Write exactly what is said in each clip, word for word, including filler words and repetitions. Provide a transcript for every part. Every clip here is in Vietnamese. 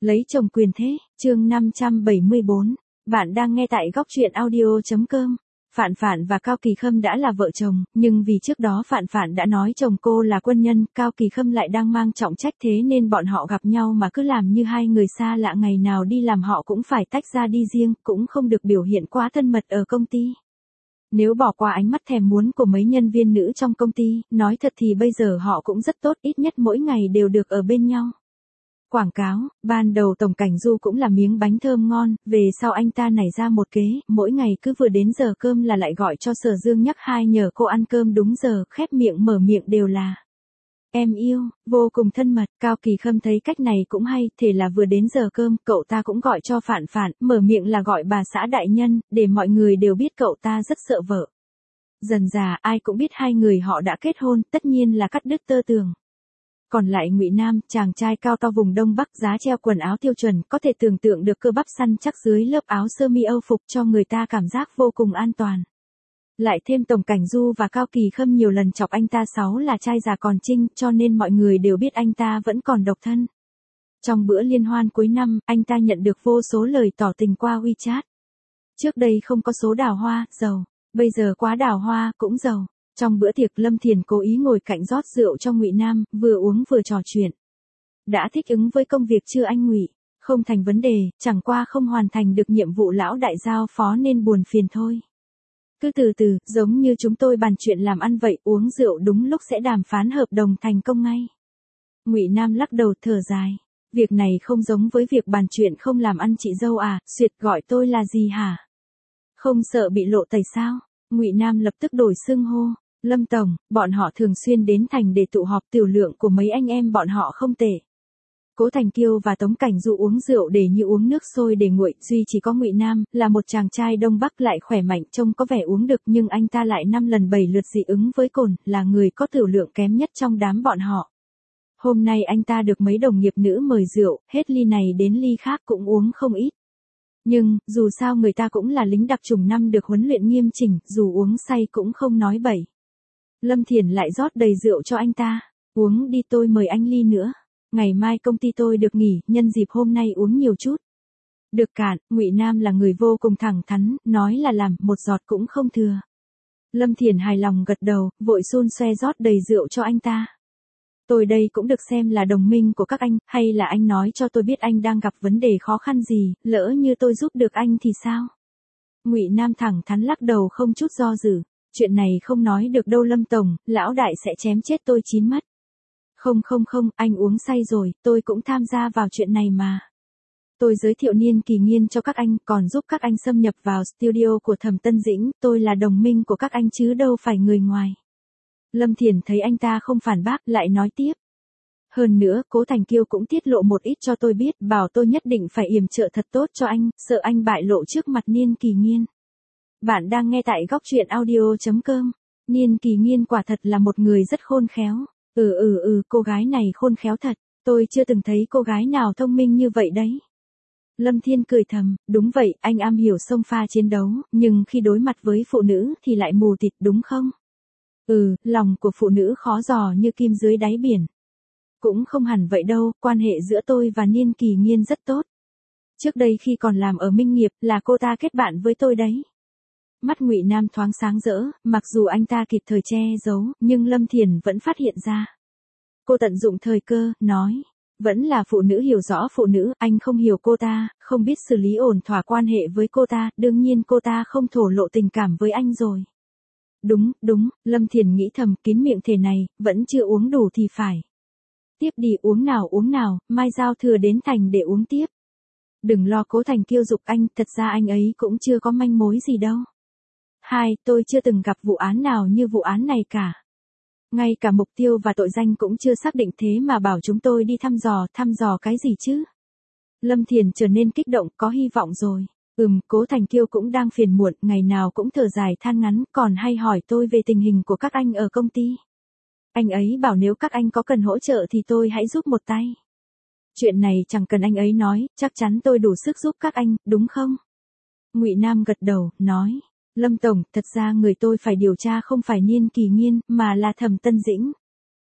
Lấy chồng quyền thế, chương năm trăm bảy mươi bốn. Bạn đang nghe tại góc truyện audio chấm com. Phạn Phạn và Cao Kỳ Khâm đã là vợ chồng, nhưng vì trước đó Phạn Phạn đã nói chồng cô là quân nhân, Cao Kỳ Khâm lại đang mang trọng trách, thế nên bọn họ gặp nhau mà cứ làm như hai người xa lạ, ngày nào đi làm họ cũng phải tách ra đi riêng, cũng không được biểu hiện quá thân mật ở công ty. Nếu bỏ qua ánh mắt thèm muốn của mấy nhân viên nữ trong công ty, nói thật thì bây giờ họ cũng rất tốt, ít nhất mỗi ngày đều được ở bên nhau. Quảng cáo, ban đầu Tổng Cảnh Du cũng là miếng bánh thơm ngon, về sau anh ta nảy ra một kế, mỗi ngày cứ vừa đến giờ cơm là lại gọi cho Sở Dương nhắc hai nhờ cô ăn cơm đúng giờ, khép miệng mở miệng đều là em yêu, vô cùng thân mật. Cao Kỳ Khâm thấy cách này cũng hay, thế là vừa đến giờ cơm, cậu ta cũng gọi cho Phạn Phạn, mở miệng là gọi bà xã đại nhân, để mọi người đều biết cậu ta rất sợ vợ. Dần dà ai cũng biết hai người họ đã kết hôn, tất nhiên là cắt đứt tơ tường. Còn lại Ngụy Nam, chàng trai cao to vùng Đông Bắc, giá treo quần áo tiêu chuẩn, có thể tưởng tượng được cơ bắp săn chắc dưới lớp áo sơ mi Âu phục cho người ta cảm giác vô cùng an toàn. Lại thêm Tổng Cảnh Du và Cao Kỳ Khâm nhiều lần chọc anh ta sáu là trai già còn trinh, cho nên mọi người đều biết anh ta vẫn còn độc thân. Trong bữa liên hoan cuối năm, anh ta nhận được vô số lời tỏ tình qua WeChat. Trước đây không có số đào hoa, giàu, bây giờ quá đào hoa, cũng giàu. Trong bữa tiệc, Lâm Thiền cố ý ngồi cạnh rót rượu cho Ngụy Nam, vừa uống vừa trò chuyện. Đã thích ứng với công việc chưa anh Ngụy? Không thành vấn đề, chẳng qua không hoàn thành được nhiệm vụ lão đại giao phó nên buồn phiền thôi. Cứ từ từ, giống như chúng tôi bàn chuyện làm ăn vậy, uống rượu đúng lúc sẽ đàm phán hợp đồng thành công ngay. Ngụy Nam lắc đầu thở dài. Việc này không giống với việc bàn chuyện không làm ăn chị dâu à, Duyệt gọi tôi là gì hả? Không sợ bị lộ tẩy sao? Ngụy Nam lập tức đổi xưng hô. Lâm Tổng, bọn họ thường xuyên đến thành để tụ họp, tiểu lượng của mấy anh em bọn họ không tệ. Cố Thành Kiêu và Tống Cảnh Du uống rượu để như uống nước sôi để nguội, duy chỉ có Ngụy Nam, là một chàng trai Đông Bắc lại khỏe mạnh, trông có vẻ uống được nhưng anh ta lại năm lần bảy lượt dị ứng với cồn, là người có tiểu lượng kém nhất trong đám bọn họ. Hôm nay anh ta được mấy đồng nghiệp nữ mời rượu, hết ly này đến ly khác cũng uống không ít. Nhưng, dù sao người ta cũng là lính đặc chủng năm được huấn luyện nghiêm chỉnh, dù uống say cũng không nói bậy. Lâm Thiền lại rót đầy rượu cho anh ta. Uống đi, tôi mời anh ly nữa. Ngày mai công ty tôi được nghỉ, nhân dịp hôm nay uống nhiều chút. Được cạn. Ngụy Nam là người vô cùng thẳng thắn, nói là làm, một giọt cũng không thừa. Lâm Thiền hài lòng gật đầu, vội xun xoe rót đầy rượu cho anh ta. Tôi đây cũng được xem là đồng minh của các anh, hay là anh nói cho tôi biết anh đang gặp vấn đề khó khăn gì, lỡ như tôi giúp được anh thì sao? Ngụy Nam thẳng thắn lắc đầu không chút do dự. Chuyện này không nói được đâu Lâm Tổng, lão đại sẽ chém chết tôi chín mất. Không không không, anh uống say rồi, tôi cũng tham gia vào chuyện này mà. Tôi giới thiệu Niên Kỳ Nghiên cho các anh, còn giúp các anh xâm nhập vào studio của Thẩm Tân Dĩnh, tôi là đồng minh của các anh chứ đâu phải người ngoài. Lâm Thiền thấy anh ta không phản bác, lại nói tiếp. Hơn nữa, Cố Thành Kiêu cũng tiết lộ một ít cho tôi biết, bảo tôi nhất định phải yểm trợ thật tốt cho anh, sợ anh bại lộ trước mặt Niên Kỳ Nghiên. Bạn đang nghe tại góc truyện audio chấm com. Niên Kỳ Nghiên quả thật là một người rất khôn khéo. Ừ ừ ừ, cô gái này khôn khéo thật. Tôi chưa từng thấy cô gái nào thông minh như vậy đấy. Lâm Thiên cười thầm, đúng vậy, anh am hiểu xông pha chiến đấu, nhưng khi đối mặt với phụ nữ thì lại mù tịt đúng không? Ừ, lòng của phụ nữ khó dò như kim dưới đáy biển. Cũng không hẳn vậy đâu, quan hệ giữa tôi và Niên Kỳ Nghiên rất tốt. Trước đây khi còn làm ở Minh Nghiệp là cô ta kết bạn với tôi đấy. Mắt Ngụy Nam thoáng sáng rỡ, mặc dù anh ta kịp thời che giấu, nhưng Lâm Thiền vẫn phát hiện ra. Cô tận dụng thời cơ, nói, vẫn là phụ nữ hiểu rõ phụ nữ, anh không hiểu cô ta, không biết xử lý ổn thỏa quan hệ với cô ta, đương nhiên cô ta không thổ lộ tình cảm với anh rồi. Đúng, đúng, Lâm Thiền nghĩ thầm, kín miệng thế này, vẫn chưa uống đủ thì phải. Tiếp đi, uống nào uống nào, mai giao thừa đến thành để uống tiếp. Đừng lo, Cố Thành Kiêu giục anh, thật ra anh ấy cũng chưa có manh mối gì đâu. Hai, tôi chưa từng gặp vụ án nào như vụ án này cả. Ngay cả mục tiêu và tội danh cũng chưa xác định, thế mà bảo chúng tôi đi thăm dò, thăm dò cái gì chứ? Lâm Thiền trở nên kích động, có hy vọng rồi. Ừm, Cố Thành Kiêu cũng đang phiền muộn, ngày nào cũng thở dài than ngắn, còn hay hỏi tôi về tình hình của các anh ở công ty. Anh ấy bảo nếu các anh có cần hỗ trợ thì tôi hãy giúp một tay. Chuyện này chẳng cần anh ấy nói, chắc chắn tôi đủ sức giúp các anh, đúng không? Ngụy Nam gật đầu, nói. Lâm Tổng, thật ra người tôi phải điều tra không phải Niên Kỳ Nghiên, mà là Thẩm Tân Dĩnh.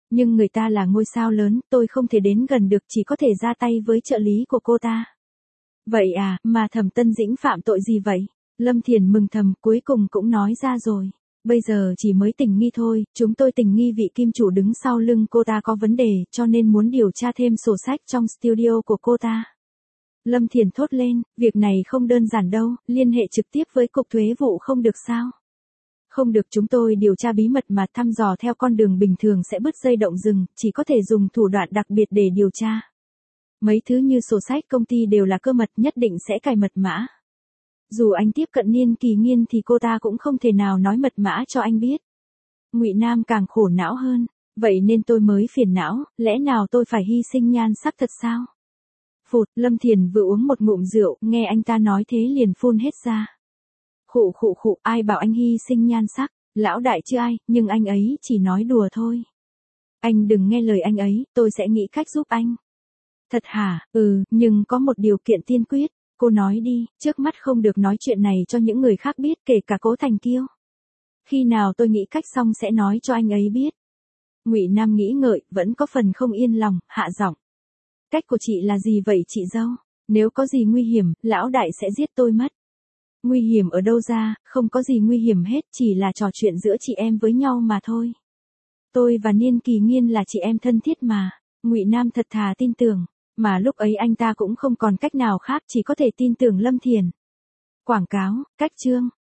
Nhưng người ta là ngôi sao lớn, tôi không thể đến gần được, chỉ có thể ra tay với trợ lý của cô ta. Vậy à, mà Thẩm Tân Dĩnh phạm tội gì vậy? Lâm Thiền mừng thầm, cuối cùng cũng nói ra rồi. Bây giờ chỉ mới tình nghi thôi, chúng tôi tình nghi vị kim chủ đứng sau lưng cô ta có vấn đề, cho nên muốn điều tra thêm sổ sách trong studio của cô ta. Lâm Thiền thốt lên, việc này không đơn giản đâu, liên hệ trực tiếp với cục thuế vụ không được sao? Không được, chúng tôi điều tra bí mật mà, thăm dò theo con đường bình thường sẽ bứt dây động rừng, chỉ có thể dùng thủ đoạn đặc biệt để điều tra. Mấy thứ như sổ sách công ty đều là cơ mật, nhất định sẽ cài mật mã. Dù anh tiếp cận Niên Kỳ Nghiên thì cô ta cũng không thể nào nói mật mã cho anh biết. Ngụy Nam càng khổ não hơn, vậy nên tôi mới phiền não, lẽ nào tôi phải hy sinh nhan sắc thật sao? Phụt, Lâm Thiền vừa uống một ngụm rượu, nghe anh ta nói thế liền phun hết ra. Khụ khụ khụ, ai bảo anh hy sinh nhan sắc, lão đại chứ ai, nhưng anh ấy chỉ nói đùa thôi. Anh đừng nghe lời anh ấy, tôi sẽ nghĩ cách giúp anh. Thật hả? Ừ, nhưng có một điều kiện tiên quyết. Cô nói đi, trước mắt không được nói chuyện này cho những người khác biết, kể cả Cố Thành Kiêu. Khi nào tôi nghĩ cách xong sẽ nói cho anh ấy biết. Ngụy Nam nghĩ ngợi, vẫn có phần không yên lòng, hạ giọng. Cách của chị là gì vậy chị dâu? Nếu có gì nguy hiểm, lão đại sẽ giết tôi mất. Nguy hiểm ở đâu ra, không có gì nguy hiểm hết, chỉ là trò chuyện giữa chị em với nhau mà thôi. Tôi và Niên Kỳ Nghiên là chị em thân thiết mà. Ngụy Nam thật thà tin tưởng. Mà lúc ấy anh ta cũng không còn cách nào khác, chỉ có thể tin tưởng Lâm Thiền. Quảng cáo, cách chương.